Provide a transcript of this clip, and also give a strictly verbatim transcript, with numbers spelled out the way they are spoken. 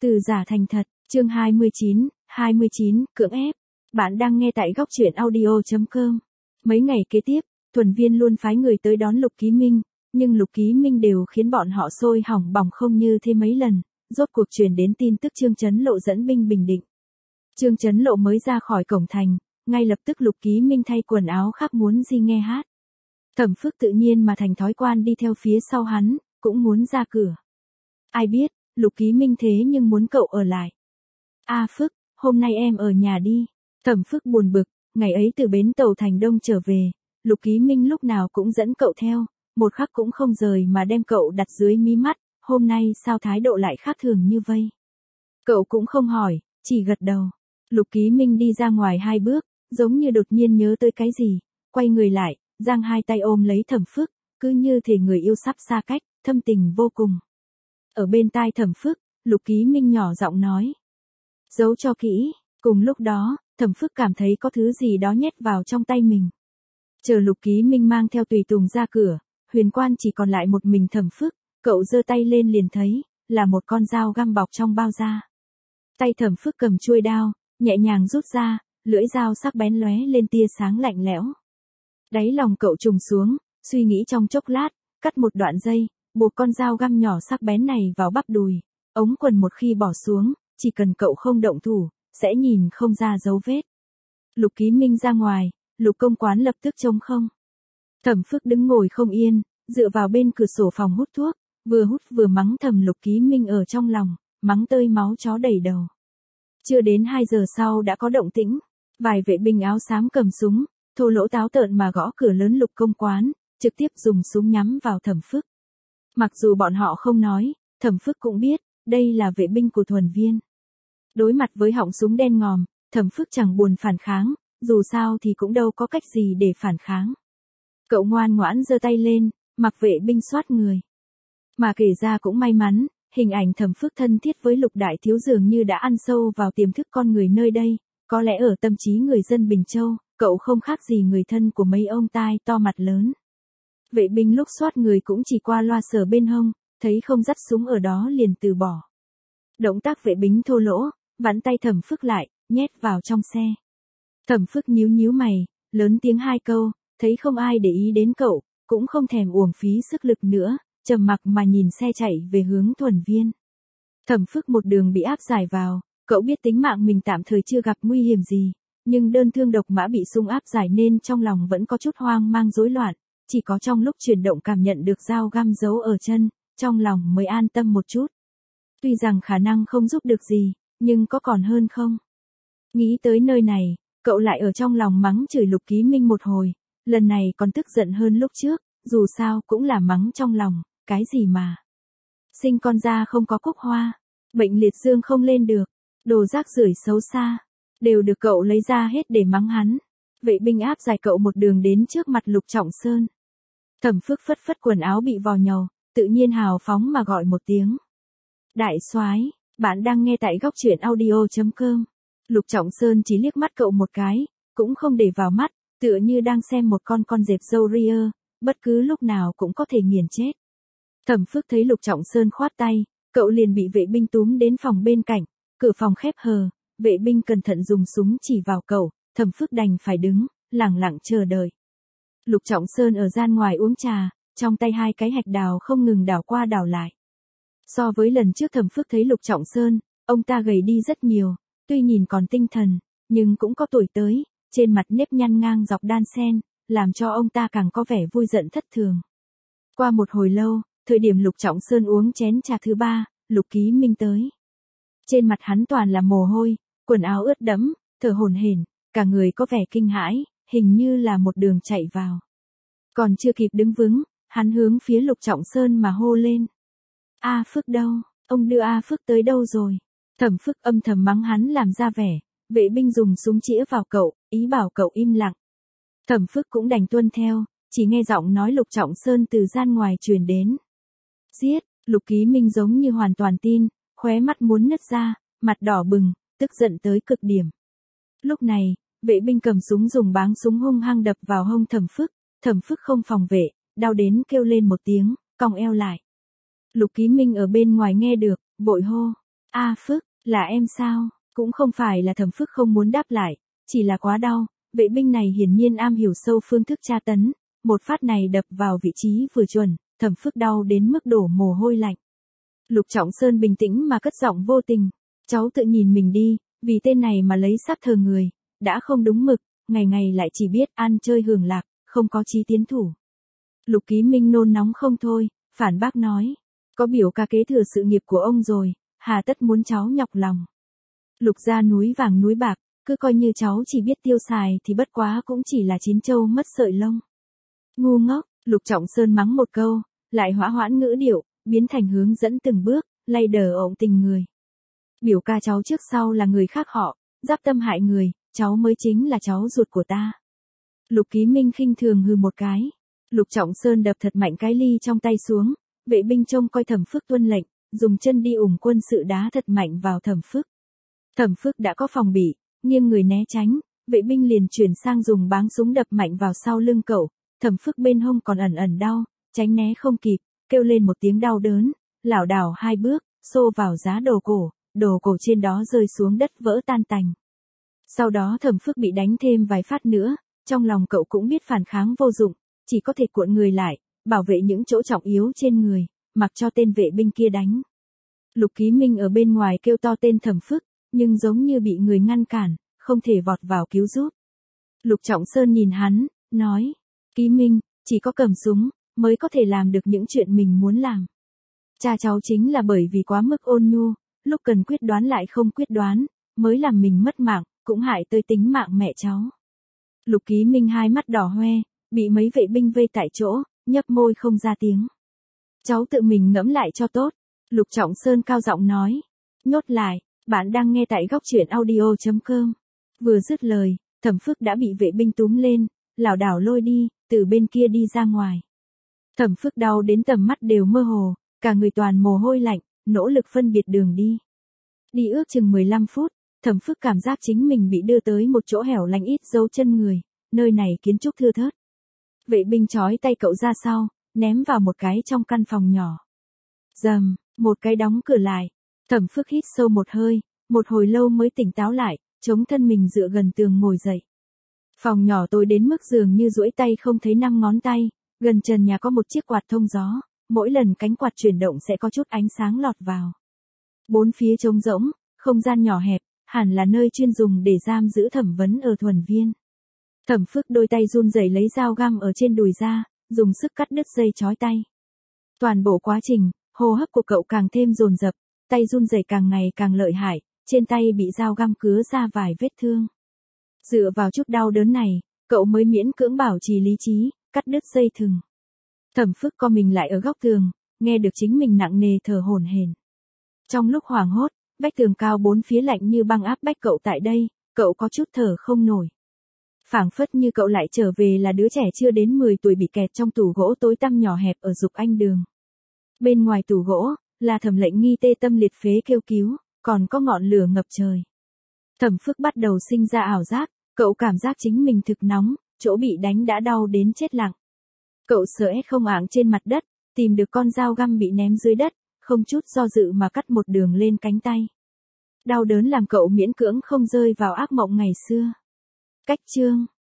Từ giả thành thật, chương hai mươi chín, hai mươi chín, cưỡng ép. Bạn đang nghe tại góc truyện audio chấm com. Mấy ngày kế tiếp, Thuần Viên luôn phái người tới đón Lục Ký Minh, nhưng Lục Ký Minh đều khiến bọn họ sôi hỏng bỏng không như thế mấy lần, rốt cuộc truyền đến tin tức Trương Chấn Lộ dẫn binh bình định. Trương Chấn Lộ mới ra khỏi cổng thành, ngay lập tức Lục Ký Minh thay quần áo khác muốn đi nghe hát. Thẩm Phước tự nhiên mà thành thói quen đi theo phía sau hắn, cũng muốn ra cửa. Ai biết, Lục Ký Minh thế nhưng muốn cậu ở lại. A Phước, hôm nay em ở nhà đi. Thẩm Phước buồn bực, ngày ấy từ bến tàu Thành Đông trở về, Lục Ký Minh lúc nào cũng dẫn cậu theo, một khắc cũng không rời mà đem cậu đặt dưới mí mắt, hôm nay sao thái độ lại khác thường như vây. Cậu cũng không hỏi, chỉ gật đầu. Lục Ký Minh đi ra ngoài hai bước, giống như đột nhiên nhớ tới cái gì, quay người lại, giang hai tay ôm lấy Thẩm Phước, cứ như thể người yêu sắp xa cách, thâm tình vô cùng. Ở bên tai Thẩm Phước, Lục Ký Minh nhỏ giọng nói. Giấu cho kỹ, cùng lúc đó, Thẩm Phước cảm thấy có thứ gì đó nhét vào trong tay mình. Chờ Lục Ký Minh mang theo tùy tùng ra cửa, Huyền Quan chỉ còn lại một mình Thẩm Phước, cậu giơ tay lên liền thấy, là một con dao găm bọc trong bao da. Tay Thẩm Phước cầm chuôi đao, nhẹ nhàng rút ra, lưỡi dao sắc bén lóe lên tia sáng lạnh lẽo. Đáy lòng cậu trùng xuống, suy nghĩ trong chốc lát, cắt một đoạn dây, buộc con dao găm nhỏ sắc bén này vào bắp đùi, ống quần một khi bỏ xuống, chỉ cần cậu không động thủ, sẽ nhìn không ra dấu vết. Lục Ký Minh ra ngoài, Lục công quán lập tức trống không. Thẩm Phước đứng ngồi không yên, dựa vào bên cửa sổ phòng hút thuốc, vừa hút vừa mắng thầm Lục Ký Minh ở trong lòng, mắng tơi máu chó đầy đầu. Chưa đến hai giờ sau đã có động tĩnh, vài vệ binh áo xám cầm súng, thô lỗ táo tợn mà gõ cửa lớn Lục công quán, trực tiếp dùng súng nhắm vào Thẩm Phước. Mặc dù bọn họ không nói, Thẩm Phước cũng biết, đây là vệ binh của Thuần Viên. Đối mặt với họng súng đen ngòm, Thẩm Phước chẳng buồn phản kháng, dù sao thì cũng đâu có cách gì để phản kháng. Cậu ngoan ngoãn giơ tay lên, mặc vệ binh soát người. Mà kể ra cũng may mắn, hình ảnh Thẩm Phước thân thiết với Lục đại thiếu dường như đã ăn sâu vào tiềm thức con người nơi đây, có lẽ ở tâm trí người dân Bình Châu, cậu không khác gì người thân của mấy ông tai to mặt lớn. Vệ binh lúc soát người cũng chỉ qua loa sờ bên hông, thấy không dắt súng ở đó liền từ bỏ. Động tác vệ binh thô lỗ, vặn tay Thẩm Phước lại, nhét vào trong xe. Thẩm Phước nhíu nhíu mày, lớn tiếng hai câu, thấy không ai để ý đến cậu, cũng không thèm uổng phí sức lực nữa, trầm mặc mà nhìn xe chạy về hướng Thuần Viên. Thẩm Phước một đường bị áp giải vào, cậu biết tính mạng mình tạm thời chưa gặp nguy hiểm gì, nhưng đơn thương độc mã bị xung áp giải nên trong lòng vẫn có chút hoang mang rối loạn, chỉ có trong lúc chuyển động cảm nhận được dao găm giấu ở chân, trong lòng mới an tâm một chút. Tuy rằng khả năng không giúp được gì, nhưng có còn hơn không? Nghĩ tới nơi này, cậu lại ở trong lòng mắng chửi Lục Ký Minh một hồi, lần này còn tức giận hơn lúc trước, dù sao cũng là mắng trong lòng, cái gì mà. Sinh con ra không có cúc hoa, bệnh liệt dương không lên được, đồ rác rưởi xấu xa, đều được cậu lấy ra hết để mắng hắn. Vệ binh áp giải cậu một đường đến trước mặt Lục Trọng Sơn. Thẩm Phước phất phất quần áo bị vò nhầu, tự nhiên hào phóng mà gọi một tiếng. Đại soái, bạn đang nghe tại góc truyện audio chấm com. Lục Trọng Sơn chỉ liếc mắt cậu một cái, cũng không để vào mắt, tựa như đang xem một con con dẹp râu ria, bất cứ lúc nào cũng có thể nghiền chết. Thẩm Phước thấy Lục Trọng Sơn khoát tay, cậu liền bị vệ binh túm đến phòng bên cạnh, cửa phòng khép hờ, vệ binh cẩn thận dùng súng chỉ vào cậu, Thẩm Phước đành phải đứng, lặng lặng chờ đợi. Lục Trọng Sơn ở gian ngoài uống trà, trong tay hai cái hạch đào không ngừng đảo qua đảo lại. So với lần trước Thẩm Phước thấy Lục Trọng Sơn, ông ta gầy đi rất nhiều, tuy nhìn còn tinh thần, nhưng cũng có tuổi tới, trên mặt nếp nhăn ngang dọc đan sen, làm cho ông ta càng có vẻ vui giận thất thường. Qua một hồi lâu, thời điểm Lục Trọng Sơn uống chén trà thứ ba, Lục Ký Minh tới. Trên mặt hắn toàn là mồ hôi, quần áo ướt đẫm, thở hổn hển, cả người có vẻ kinh hãi, hình như là một đường chạy vào. Còn chưa kịp đứng vững, hắn hướng phía Lục Trọng Sơn mà hô lên. A Phước đâu, ông đưa A Phước tới đâu rồi? Thẩm Phước âm thầm mắng hắn làm ra vẻ, vệ binh dùng súng chĩa vào cậu, ý bảo cậu im lặng. Thẩm Phước cũng đành tuân theo, chỉ nghe giọng nói Lục Trọng Sơn từ gian ngoài truyền đến. Giết, Lục Ký Minh giống như hoàn toàn tin, khóe mắt muốn nứt ra, mặt đỏ bừng, tức giận tới cực điểm. Lúc này, vệ binh cầm súng dùng báng súng hung hăng đập vào hông Thẩm Phước, Thẩm Phước không phòng vệ, đau đến kêu lên một tiếng, cong eo lại. Lục Ký Minh ở bên ngoài nghe được, vội hô. A Phước, là em sao? Cũng không phải là Thẩm Phước không muốn đáp lại, chỉ là quá đau, vệ binh này hiển nhiên am hiểu sâu phương thức tra tấn, một phát này đập vào vị trí vừa chuẩn, Thẩm Phước đau đến mức đổ mồ hôi lạnh. Lục Trọng Sơn bình tĩnh mà cất giọng vô tình, cháu tự nhìn mình đi, vì tên này mà lấy sắp thờ người, đã không đúng mực, ngày ngày lại chỉ biết ăn chơi hưởng lạc, không có chí tiến thủ. Lục Ký Minh nôn nóng không thôi, phản bác nói, có biểu ca kế thừa sự nghiệp của ông rồi, hà tất muốn cháu nhọc lòng. Lục gia núi vàng núi bạc, cứ coi như cháu chỉ biết tiêu xài thì bất quá cũng chỉ là chín châu mất sợi lông. Ngu ngốc, Lục Trọng Sơn mắng một câu, lại hỏa hoãn ngữ điệu, biến thành hướng dẫn từng bước, lay đờ ổng tình người. Biểu ca cháu trước sau là người khác họ, giáp tâm hại người, cháu mới chính là cháu ruột của ta. Lục Ký Minh khinh thường hừ một cái. Lục Trọng Sơn đập thật mạnh cái ly trong tay xuống, vệ binh trông coi Thẩm Phước tuân lệnh, dùng chân đi ủng quân sự đá thật mạnh vào Thẩm Phước. Thẩm Phước đã có phòng bị, nghiêng người né tránh, vệ binh liền chuyển sang dùng báng súng đập mạnh vào sau lưng cậu, Thẩm Phước bên hông còn ẩn ẩn đau, tránh né không kịp, kêu lên một tiếng đau đớn, lảo đảo hai bước, xô vào giá đồ cổ, đồ cổ trên đó rơi xuống đất vỡ tan tành. Sau đó Thẩm Phước bị đánh thêm vài phát nữa, trong lòng cậu cũng biết phản kháng vô dụng, chỉ có thể cuộn người lại, bảo vệ những chỗ trọng yếu trên người, mặc cho tên vệ binh kia đánh. Lục Ký Minh ở bên ngoài kêu to tên Thẩm Phước, nhưng giống như bị người ngăn cản, không thể vọt vào cứu giúp. Lục Trọng Sơn nhìn hắn, nói, Ký Minh, chỉ có cầm súng, mới có thể làm được những chuyện mình muốn làm. Cha cháu chính là bởi vì quá mức ôn nhu, lúc cần quyết đoán lại không quyết đoán, mới làm mình mất mạng, cũng hại tới tính mạng mẹ cháu. Lục Ký Minh hai mắt đỏ hoe, bị mấy vệ binh vây tại chỗ, nhấp môi không ra tiếng. Cháu tự mình ngẫm lại cho tốt. Lục Trọng Sơn cao giọng nói. Nhốt lại, bạn đang nghe tại góc truyện audio chấm com. Vừa dứt lời, Thẩm Phước đã bị vệ binh túm lên, lảo đảo lôi đi, từ bên kia đi ra ngoài. Thẩm Phước đau đến tầm mắt đều mơ hồ, cả người toàn mồ hôi lạnh, nỗ lực phân biệt đường đi. Đi ước chừng mười lăm phút, Thẩm Phước cảm giác chính mình bị đưa tới một chỗ hẻo lánh ít dấu chân người, nơi này kiến trúc thưa thớt. Vệ binh trói tay cậu ra sau, ném vào một cái trong căn phòng nhỏ. Rầm, một cái đóng cửa lại. Thẩm Phước hít sâu một hơi, một hồi lâu mới tỉnh táo lại, chống thân mình dựa gần tường ngồi dậy. Phòng nhỏ tối đến mức dường như duỗi tay không thấy năm ngón tay, gần trần nhà có một chiếc quạt thông gió, mỗi lần cánh quạt chuyển động sẽ có chút ánh sáng lọt vào. Bốn phía trống rỗng, không gian nhỏ hẹp, hẳn là nơi chuyên dùng để giam giữ thẩm vấn ở Thuần Viên. Thẩm Phước đôi tay run rẩy lấy dao găm ở trên đùi ra, dùng sức cắt đứt dây trói tay. Toàn bộ quá trình, hô hấp của cậu càng thêm dồn dập, tay run rẩy càng ngày càng lợi hại, trên tay bị dao găm cứa ra vài vết thương. Dựa vào chút đau đớn này, cậu mới miễn cưỡng bảo trì lý trí, cắt đứt dây thừng. Thẩm Phước co mình lại ở góc tường, nghe được chính mình nặng nề thở hổn hển. Trong lúc hoảng hốt, vách tường cao bốn phía lạnh như băng áp bách cậu tại đây, cậu có chút thở không nổi. Phảng phất như cậu lại trở về là đứa trẻ chưa đến mười tuổi bị kẹt trong tủ gỗ tối tăm nhỏ hẹp ở Dục Anh Đường. Bên ngoài tủ gỗ, là Thẩm Lệnh Nghi tê tâm liệt phế kêu cứu, còn có ngọn lửa ngập trời. Thẩm Phước bắt đầu sinh ra ảo giác, cậu cảm giác chính mình thực nóng, chỗ bị đánh đã đau đến chết lặng. Cậu sợ ép không ạng trên mặt đất, tìm được con dao găm bị ném dưới đất, không chút do dự mà cắt một đường lên cánh tay. Đau đớn làm cậu miễn cưỡng không rơi vào ác mộng ngày xưa. Cách chương